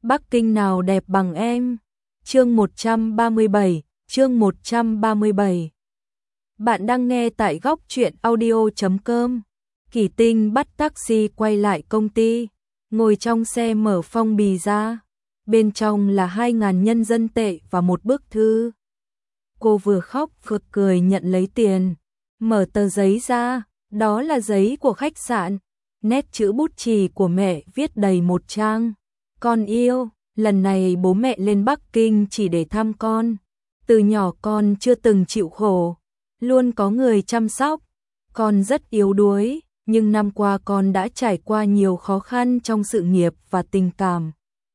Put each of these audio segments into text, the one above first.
Bắc Kinh nào đẹp bằng em. Chương 137, chương 137. Bạn đang nghe tại góc truyện audio.com. Kỳ Tinh bắt taxi quay lại công ty, ngồi trong xe mở phong bì ra. Bên trong là 2.000 nhân dân tệ và một bức thư. Cô vừa khóc vừa cười nhận lấy tiền, mở tờ giấy ra, đó là giấy của khách sạn. Nét chữ bút chì của mẹ viết đầy một trang. Con yêu, lần này bố mẹ lên Bắc Kinh chỉ để thăm con. Từ nhỏ con chưa từng chịu khổ, luôn có người chăm sóc. Con rất yếu đuối, nhưng năm qua con đã trải qua nhiều khó khăn trong sự nghiệp và tình cảm.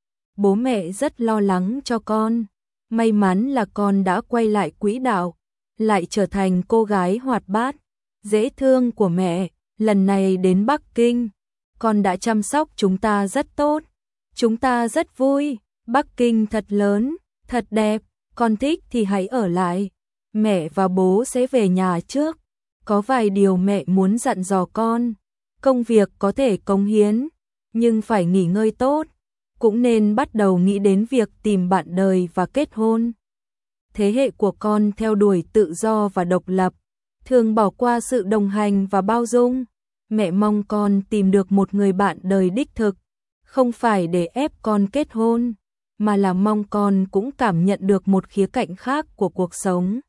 Bố mẹ rất lo lắng cho con. May mắn là con đã quay lại quỹ đạo, lại trở thành cô gái hoạt bát, dễ thương của mẹ. Lần này đến Bắc Kinh, con đã chăm sóc chúng ta rất tốt. Chúng ta rất vui. Bắc Kinh thật lớn, thật đẹp. Con thích thì hãy ở lại. Mẹ và bố sẽ về nhà trước. Có vài điều mẹ muốn dặn dò con. Công việc có thể cống hiến, nhưng phải nghỉ ngơi tốt. Cũng nên bắt đầu nghĩ đến việc tìm bạn đời và kết hôn. Thế hệ của con theo đuổi tự do và độc lập, thường bỏ qua sự đồng hành và bao dung. Mẹ mong con tìm được một người bạn đời đích thực, không phải để ép con kết hôn, mà là mong con cũng cảm nhận được một khía cạnh khác của cuộc sống.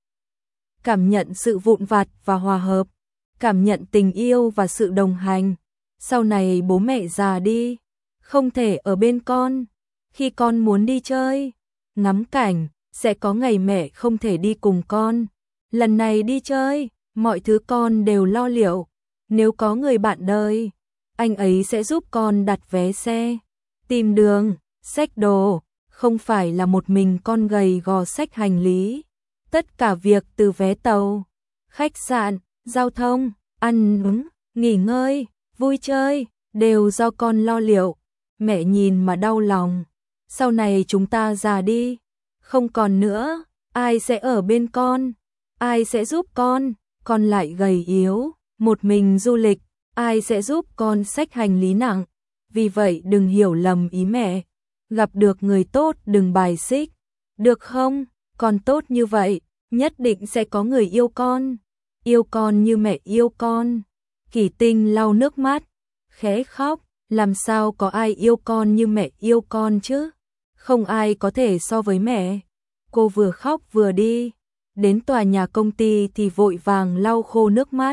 Cảm nhận sự vụn vặt và hòa hợp, cảm nhận tình yêu và sự đồng hành. Sau này bố mẹ già đi, không thể ở bên con. Khi con muốn đi chơi, ngắm cảnh, sẽ có ngày mẹ không thể đi cùng con. Lần này đi chơi, mọi thứ con đều lo liệu. Nếu có người bạn đời, anh ấy sẽ giúp con đặt vé xe, tìm đường, xách đồ. Không phải là một mình con gầy gò xách hành lý. Tất cả việc từ vé tàu, khách sạn, giao thông, ăn uống, nghỉ ngơi, vui chơi, đều do con lo liệu. Mẹ nhìn mà đau lòng. Sau này chúng ta già đi, không còn nữa, ai sẽ ở bên con? Ai sẽ giúp con? Con lại gầy yếu, một mình du lịch, ai sẽ giúp con xách hành lý nặng? Vì vậy đừng hiểu lầm ý mẹ. Gặp được người tốt đừng bài xích, được không? Con tốt như vậy, nhất định sẽ có người yêu con. Yêu con như mẹ yêu con. Kỳ Tinh lau nước mắt, khẽ khóc. Làm sao có ai yêu con như mẹ yêu con chứ? Không ai có thể so với mẹ. Cô vừa khóc vừa đi. Đến tòa nhà công ty thì vội vàng lau khô nước mắt.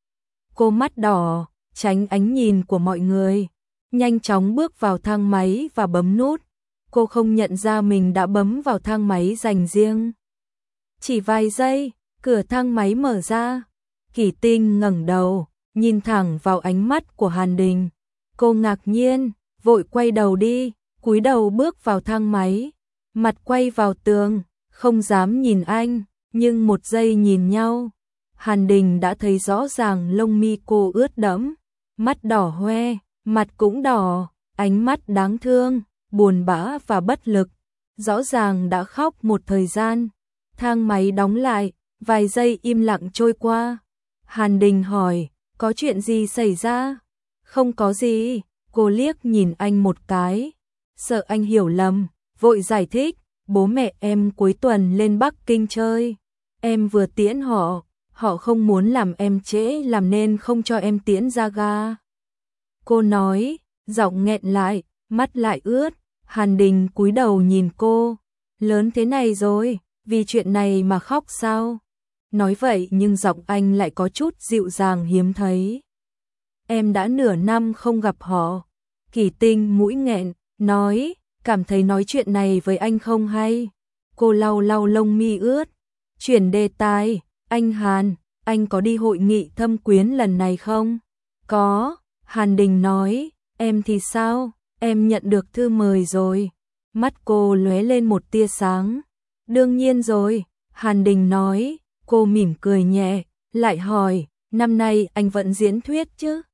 Cô mắt đỏ, tránh ánh nhìn của mọi người. Nhanh chóng bước vào thang máy và bấm nút. Cô không nhận ra mình đã bấm vào thang máy dành riêng. Chỉ vài giây, cửa thang máy mở ra. Kỳ Tinh ngẩng đầu, nhìn thẳng vào ánh mắt của Hàn Đình. Cô ngạc nhiên, vội quay đầu đi, cúi đầu bước vào thang máy, mặt quay vào tường, không dám nhìn anh, nhưng một giây nhìn nhau, Hàn Đình đã thấy rõ ràng lông mi cô ướt đẫm, mắt đỏ hoe, mặt cũng đỏ, ánh mắt đáng thương, buồn bã và bất lực, rõ ràng đã khóc một thời gian. Thang máy đóng lại, vài giây im lặng trôi qua. Hàn Đình hỏi, có chuyện gì xảy ra? Không có gì, cô liếc nhìn anh một cái, sợ anh hiểu lầm, vội giải thích, bố mẹ em cuối tuần lên Bắc Kinh chơi, em vừa tiễn họ, họ không muốn làm em trễ làm nên không cho em tiễn ra ga. Cô nói, giọng nghẹn lại, mắt lại ướt. Hàn Đình cúi đầu nhìn cô, lớn thế này rồi, vì chuyện này mà khóc sao? Nói vậy nhưng giọng anh lại có chút dịu dàng hiếm thấy. Em đã nửa năm không gặp họ. Kỳ Tinh mũi nghẹn, nói, cảm thấy nói chuyện này với anh không hay. Cô lau lau lông mi ướt, chuyển đề tài, anh Hàn, anh có đi hội nghị thâm quyến lần này không? Có, Hàn Đình nói, em thì sao? Em nhận được thư mời rồi. Mắt cô lóe lên một tia sáng. Đương nhiên rồi, Hàn Đình nói. Cô mỉm cười nhẹ, lại hỏi, năm nay anh vẫn diễn thuyết chứ?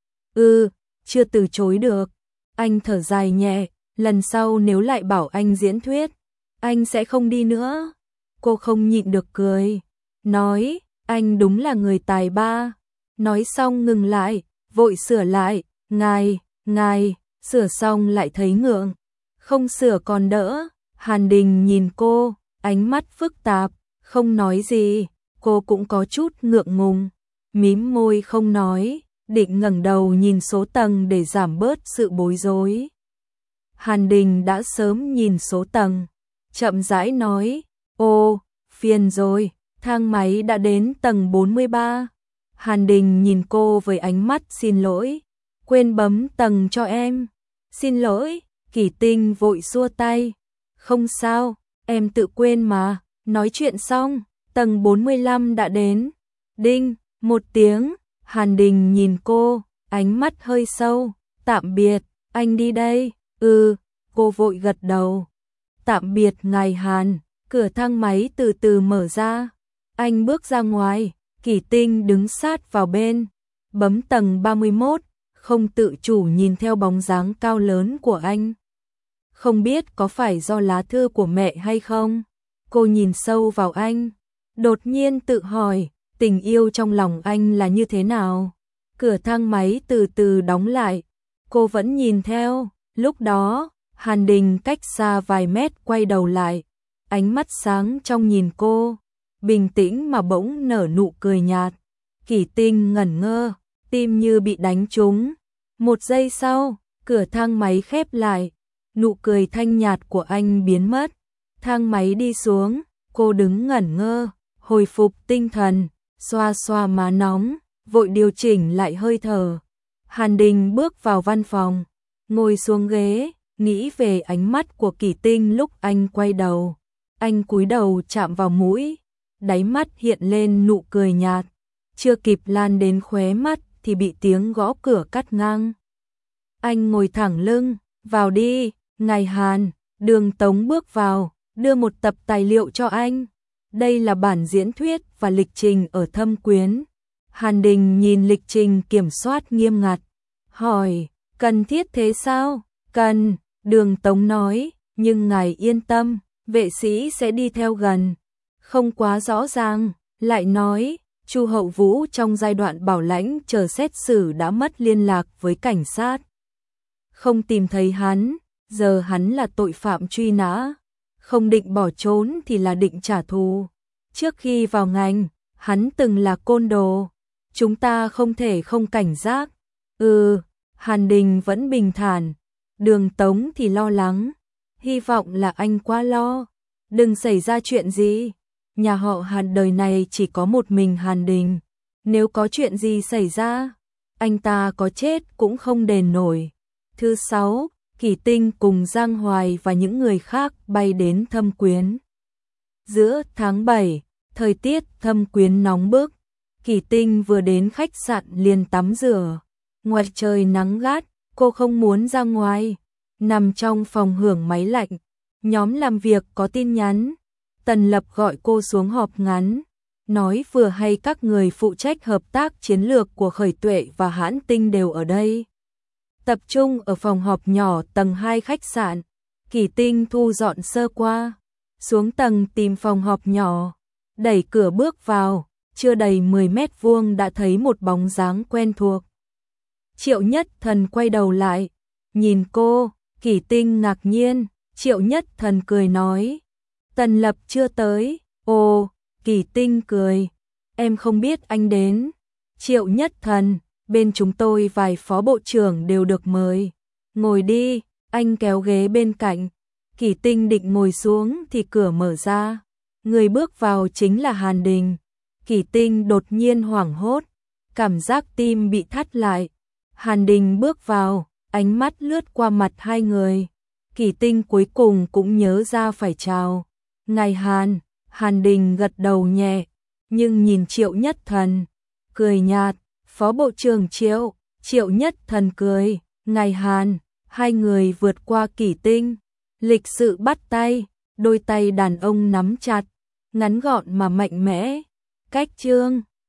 Chưa từ chối được. Anh thở dài nhẹ, lần sau nếu lại bảo anh diễn thuyết, anh sẽ không đi nữa. Cô không nhịn được cười, nói, anh đúng là người tài ba. Nói xong ngừng lại, vội sửa lại, ngài, sửa xong lại thấy ngượng. không sửa còn đỡ. Hàn Đình nhìn cô, ánh mắt phức tạp, không nói gì, cô cũng có chút ngượng ngùng, mím môi không nói, định ngẩng đầu nhìn số tầng để giảm bớt sự bối rối. Hàn Đình đã sớm nhìn số tầng, chậm rãi nói, ô, phiền rồi, thang máy đã đến tầng 43. Hàn Đình nhìn cô với ánh mắt xin lỗi, quên bấm tầng cho em. Xin lỗi, Kỷ Tinh vội xua tay, không sao, em tự quên mà. Nói chuyện xong, tầng 45 đã đến. Đinh, một tiếng, Hàn Đình nhìn cô, ánh mắt hơi sâu, tạm biệt, anh đi đây. Cô vội gật đầu. Tạm biệt ngài Hàn. Cửa thang máy từ từ mở ra. Anh bước ra ngoài, Kỷ Tinh đứng sát vào bên, bấm tầng 31, không tự chủ nhìn theo bóng dáng cao lớn của anh. Không biết có phải do lá thư của mẹ hay không? Cô nhìn sâu vào anh, đột nhiên tự hỏi, tình yêu trong lòng anh là như thế nào? Cửa thang máy từ từ đóng lại, cô vẫn nhìn theo, lúc đó, Hàn Đình cách xa vài mét quay đầu lại, ánh mắt sáng trong nhìn cô, bình tĩnh mà bỗng nở nụ cười nhạt. Kỷ Tinh ngẩn ngơ, tim như bị đánh trúng. Một giây sau, cửa thang máy khép lại, nụ cười thanh nhạt của anh biến mất. Thang máy đi xuống, cô đứng ngẩn ngơ, hồi phục tinh thần, xoa xoa má nóng, vội điều chỉnh lại hơi thở. Hàn Đình bước vào văn phòng, ngồi xuống ghế, nghĩ về ánh mắt của Kỷ Tinh lúc anh quay đầu. Anh cúi đầu chạm vào mũi, đáy mắt hiện lên nụ cười nhạt, chưa kịp lan đến khóe mắt thì bị tiếng gõ cửa cắt ngang. Anh ngồi thẳng lưng, vào đi, ngài Hàn. Đường Tống bước vào, đưa một tập tài liệu cho anh. Đây là bản diễn thuyết và lịch trình ở Thâm Quyến. Hàn Đình nhìn lịch trình kiểm soát nghiêm ngặt, hỏi, cần thiết thế sao? Cần, Đường Tống nói, nhưng ngài yên tâm, vệ sĩ sẽ đi theo gần. Không quá rõ ràng, lại nói, Chu Hậu Vũ trong giai đoạn bảo lãnh chờ xét xử đã mất liên lạc với cảnh sát. Không tìm thấy hắn, giờ hắn là tội phạm truy nã, không định bỏ trốn thì là định trả thù. Trước khi vào ngành, hắn từng là côn đồ, chúng ta không thể không cảnh giác. Hàn Đình vẫn bình thản, Đường Tống thì lo lắng, hy vọng là anh quá lo, đừng xảy ra chuyện gì. Nhà họ Hàn đời này chỉ có một mình Hàn Đình, nếu có chuyện gì xảy ra, anh ta có chết cũng không đền nổi. Thứ 6, Kỷ Tinh cùng Giang Hoài và những người khác bay đến Thâm Quyến. Giữa tháng 7, thời tiết Thâm Quyến nóng bức, Kỷ Tinh vừa đến khách sạn liền tắm rửa. Ngoài trời nắng gắt, cô không muốn ra ngoài, nằm trong phòng hưởng máy lạnh. Nhóm làm việc có tin nhắn, Tần Lập gọi cô xuống họp ngắn, nói vừa hay các người phụ trách hợp tác chiến lược của Khởi Tuệ và Hãn Tinh đều ở đây. Tập trung ở phòng họp nhỏ tầng 2 khách sạn. Kỷ Tinh thu dọn sơ qua, xuống tầng tìm phòng họp nhỏ, đẩy cửa bước vào, chưa đầy 10 mét vuông đã thấy một bóng dáng quen thuộc. Triệu Nhất Thần quay đầu lại, nhìn cô, Kỷ Tinh ngạc nhiên, Triệu Nhất Thần cười nói, Tần Lập chưa tới. Ồ, Kỷ Tinh cười, em không biết anh đến. Triệu Nhất Thần, bên chúng tôi vài phó bộ trưởng đều được mời. Ngồi đi, anh kéo ghế bên cạnh. Kỷ Tinh định ngồi xuống thì cửa mở ra. Người bước vào chính là Hàn Đình. Kỷ Tinh đột nhiên hoảng hốt, cảm giác tim bị thắt lại. Hàn Đình bước vào, ánh mắt lướt qua mặt hai người. Kỷ Tinh cuối cùng cũng nhớ ra phải chào. Ngài Hàn. Hàn Đình gật đầu nhẹ, nhưng nhìn Triệu Nhất Thần, cười nhạt. Phó Bộ trưởng Triệu. Triệu Nhất Thần cười, ngài Hàn. Hai người vượt qua Kỷ Tinh, lịch sự bắt tay, đôi tay đàn ông nắm chặt, ngắn gọn mà mạnh mẽ. Cách chương